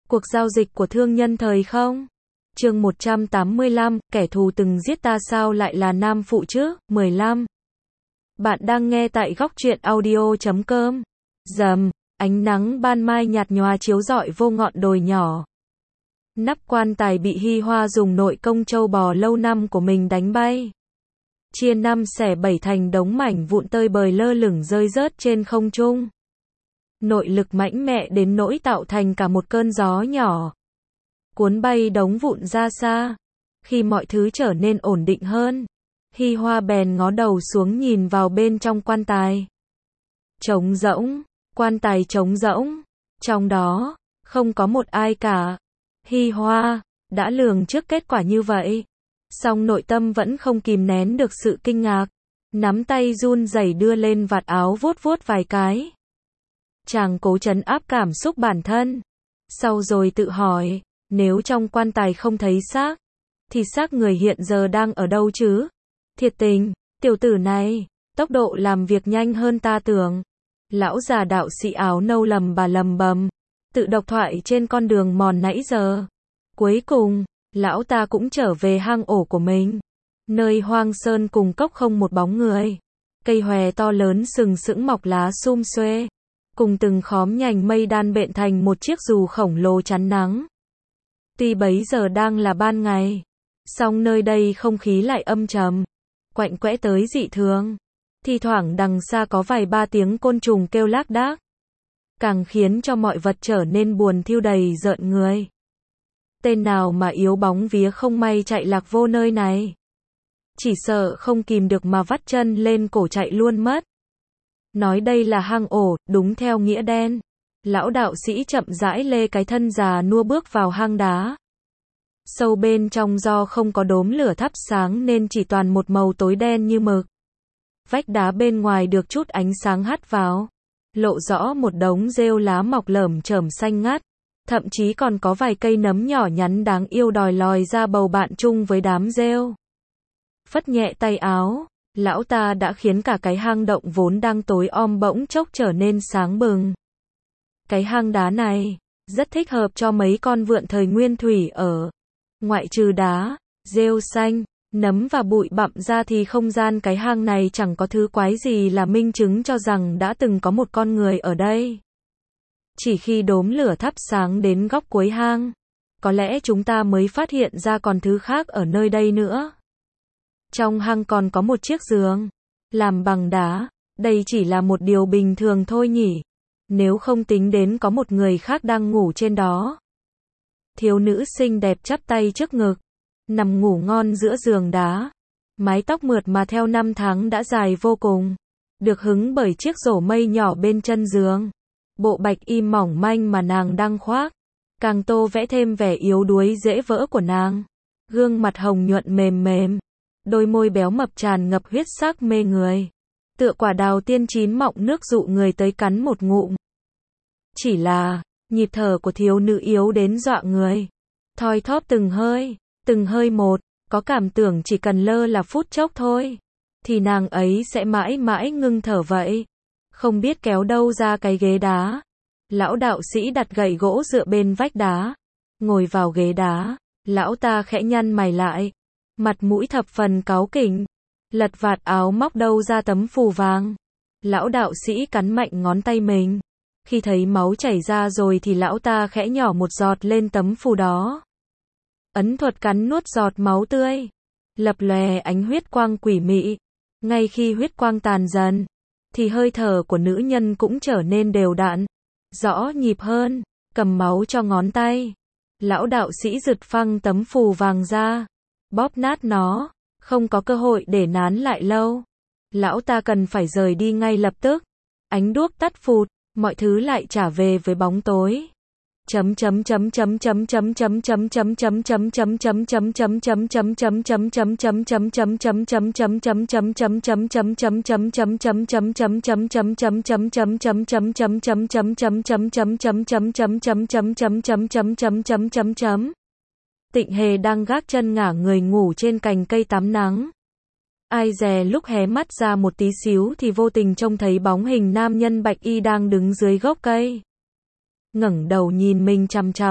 Cuộc giao dịch của thương nhân thời không? Chương 185, kẻ thù từng giết ta sao lại là nam phụ chứ? 15. Bạn đang nghe tại góc truyện audio.com. Rầm, ánh nắng ban mai nhạt nhòa chiếu rọi vô ngọn đồi nhỏ. Nắp quan tài bị Hi Hoa dùng nội công trâu bò lâu năm của mình đánh bay. Chia 5 xẻ 7 thành đống mảnh vụn tơi bời lơ lửng rơi rớt trên không trung. Nội lực mãnh mẽ đến nỗi tạo thành cả một cơn gió nhỏ, cuốn bay đống vụn ra xa. Khi mọi thứ trở nên ổn định hơn, Hi Hoa bèn ngó đầu xuống nhìn vào bên trong quan tài. Trống rỗng, quan tài trống rỗng, trong đó không có một ai cả. Hi Hoa đã lường trước kết quả như vậy, song nội tâm vẫn không kìm nén được sự kinh ngạc, nắm tay run rẩy đưa lên vạt áo vuốt vuốt vài cái. Chàng cố trấn áp cảm xúc bản thân, sau rồi tự hỏi, nếu trong quan tài không thấy xác, thì xác người hiện giờ đang ở đâu chứ? Thiệt tình, tiểu tử này, tốc độ làm việc nhanh hơn ta tưởng. Lão già đạo sĩ áo nâu lầm bầm, tự độc thoại trên con đường mòn nãy giờ. Cuối cùng, lão ta cũng trở về hang ổ của mình. Nơi hoang sơn cùng cốc không một bóng người. Cây hòe to lớn sừng sững mọc lá sum xuê, cùng từng khóm nhành mây đan bện thành một chiếc dù khổng lồ chắn nắng. Tuy bấy giờ đang là ban ngày, song nơi đây không khí lại âm trầm, quạnh quẽ tới dị thường. Thi thoảng đằng xa có vài ba tiếng côn trùng kêu lác đác, càng khiến cho mọi vật trở nên buồn thiu đầy rợn người. Tên nào mà yếu bóng vía không may chạy lạc vô nơi này, chỉ sợ không kìm được mà vắt chân lên cổ chạy luôn mất. Nói đây là hang ổ, đúng theo nghĩa đen. Lão đạo sĩ chậm rãi lê cái thân già nua bước vào hang đá. Sâu bên trong do không có đốm lửa thắp sáng nên chỉ toàn một màu tối đen như mực. Vách đá bên ngoài được chút ánh sáng hắt vào, lộ rõ một đống rêu lá mọc lởm chởm xanh ngắt, thậm chí còn có vài cây nấm nhỏ nhắn đáng yêu đòi lòi ra bầu bạn chung với đám rêu. Phất nhẹ tay áo, lão ta đã khiến cả cái hang động vốn đang tối om bỗng chốc trở nên sáng bừng. Cái hang đá này rất thích hợp cho mấy con vượn thời nguyên thủy ở. Ngoại trừ đá, rêu xanh, nấm và bụi bặm ra thì không gian cái hang này chẳng có thứ quái gì là minh chứng cho rằng đã từng có một con người ở đây. Chỉ khi đốm lửa thắp sáng đến góc cuối hang, có lẽ chúng ta mới phát hiện ra còn thứ khác ở nơi đây nữa. Trong hang còn có một chiếc giường, làm bằng đá, đây chỉ là một điều bình thường thôi nhỉ, nếu không tính đến có một người khác đang ngủ trên đó. Thiếu nữ xinh đẹp chắp tay trước ngực, nằm ngủ ngon giữa giường đá. Mái tóc mượt mà theo năm tháng đã dài vô cùng, được hứng bởi chiếc rổ mây nhỏ bên chân giường. Bộ bạch y mỏng manh mà nàng đang khoác, càng tô vẽ thêm vẻ yếu đuối dễ vỡ của nàng. Gương mặt hồng nhuận mềm mềm, đôi môi béo mập tràn ngập huyết sắc mê người, tựa quả đào tiên chín mọng nước dụ người tới cắn một ngụm. Chỉ là, nhịp thở của thiếu nữ yếu đến dọa người, thoi thóp từng hơi một, có cảm tưởng chỉ cần lơ là phút chốc thôi, thì nàng ấy sẽ mãi mãi ngưng thở vậy. Không biết kéo đâu ra cái ghế đá. Lão đạo sĩ đặt gậy gỗ dựa bên vách đá, ngồi vào ghế đá. Lão ta khẽ nhăn mày lại, mặt mũi thập phần cáu kỉnh, lật vạt áo móc đâu ra tấm phù vàng. Lão đạo sĩ cắn mạnh ngón tay mình, khi thấy máu chảy ra rồi thì lão ta khẽ nhỏ một giọt lên tấm phù đó. Ấn thuật cắn nuốt giọt máu tươi, lập lòe ánh huyết quang quỷ mị. Ngay khi huyết quang tàn dần, thì hơi thở của nữ nhân cũng trở nên đều đặn, rõ nhịp hơn. Cầm máu cho ngón tay, lão đạo sĩ giật phăng tấm phù vàng ra, bóp nát nó, không có cơ hội để nán lại lâu. Lão ta cần phải rời đi ngay lập tức. Ánh đuốc tắt phụt, mọi thứ lại trả về với bóng tối. Tịnh Hề đang gác chân ngả người ngủ trên cành cây tắm nắng. Ai dè lúc hé mắt ra một tí xíu thì vô tình trông thấy bóng hình nam nhân bạch y đang đứng dưới gốc cây. Ngẩng đầu nhìn mình chằm chằm,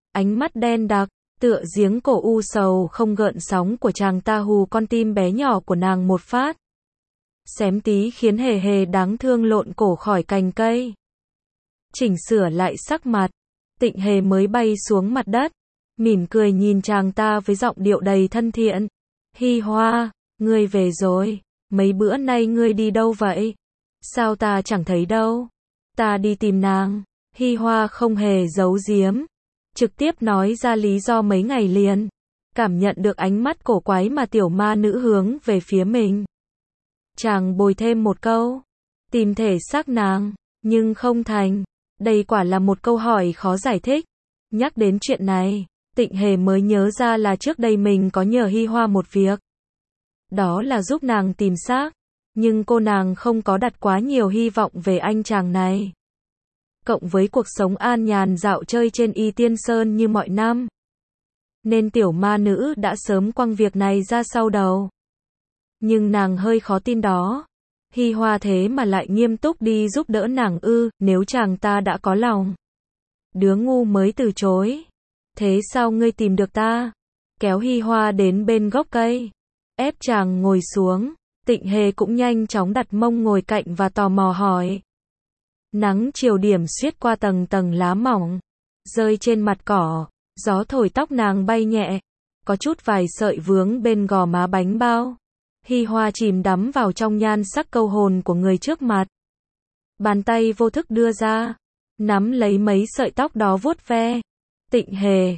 ánh mắt đen đặc, tựa giếng cổ u sầu không gợn sóng của chàng ta hù con tim bé nhỏ của nàng một phát. Xém tí khiến hề hề đáng thương lộn cổ khỏi cành cây. Chỉnh sửa lại sắc mặt, Tịnh Hề mới bay xuống mặt đất, mỉm cười nhìn chàng ta với giọng điệu đầy thân thiện. Hi Hoa, ngươi về rồi, mấy bữa nay ngươi đi đâu vậy? Sao ta chẳng thấy đâu? Ta đi tìm nàng. Hi Hoa không hề giấu giếm, trực tiếp nói ra lý do mấy ngày liền. Cảm nhận được ánh mắt cổ quái mà tiểu ma nữ hướng về phía mình, chàng bồi thêm một câu, tìm thể xác nàng, nhưng không thành. Đây quả là một câu hỏi khó giải thích. Nhắc đến chuyện này, Tịnh Hề mới nhớ ra là trước đây mình có nhờ Hi Hoa một việc. Đó là giúp nàng tìm xác, nhưng cô nàng không có đặt quá nhiều hy vọng về anh chàng này. Cộng với cuộc sống an nhàn dạo chơi trên Y Tiên Sơn như mọi năm, nên tiểu ma nữ đã sớm quăng việc này ra sau đầu. Nhưng nàng hơi khó tin đó. Hi Hoa thế mà lại nghiêm túc đi giúp đỡ nàng ư? Nếu chàng ta đã có lòng, đứa ngu mới từ chối. Thế sao ngươi tìm được ta? Kéo Hi Hoa đến bên gốc cây, ép chàng ngồi xuống. Tịnh Hề cũng nhanh chóng đặt mông ngồi cạnh và tò mò hỏi. Nắng chiều điểm xuyết qua tầng tầng lá mỏng, rơi trên mặt cỏ, gió thổi tóc nàng bay nhẹ, có chút vài sợi vướng bên gò má bánh bao. Hi Hoa chìm đắm vào trong nhan sắc câu hồn của người trước mặt. Bàn tay vô thức đưa ra, nắm lấy mấy sợi tóc đó vuốt ve. Tịnh Hề,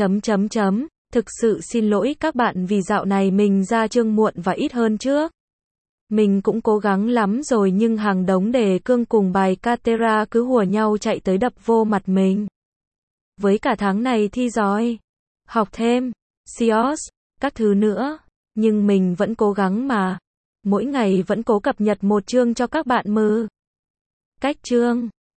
thực sự xin lỗi các bạn vì dạo này mình ra chương muộn và ít hơn trước. Mình cũng cố gắng lắm rồi nhưng hàng đống đề cương cùng bài Catera cứ hùa nhau chạy tới đập vô mặt mình. Với cả tháng này thi giỏi, học thêm, CIOS, các thứ nữa. Nhưng mình vẫn cố gắng mà. Mỗi ngày vẫn cố cập nhật một chương cho các bạn mừ. Cách chương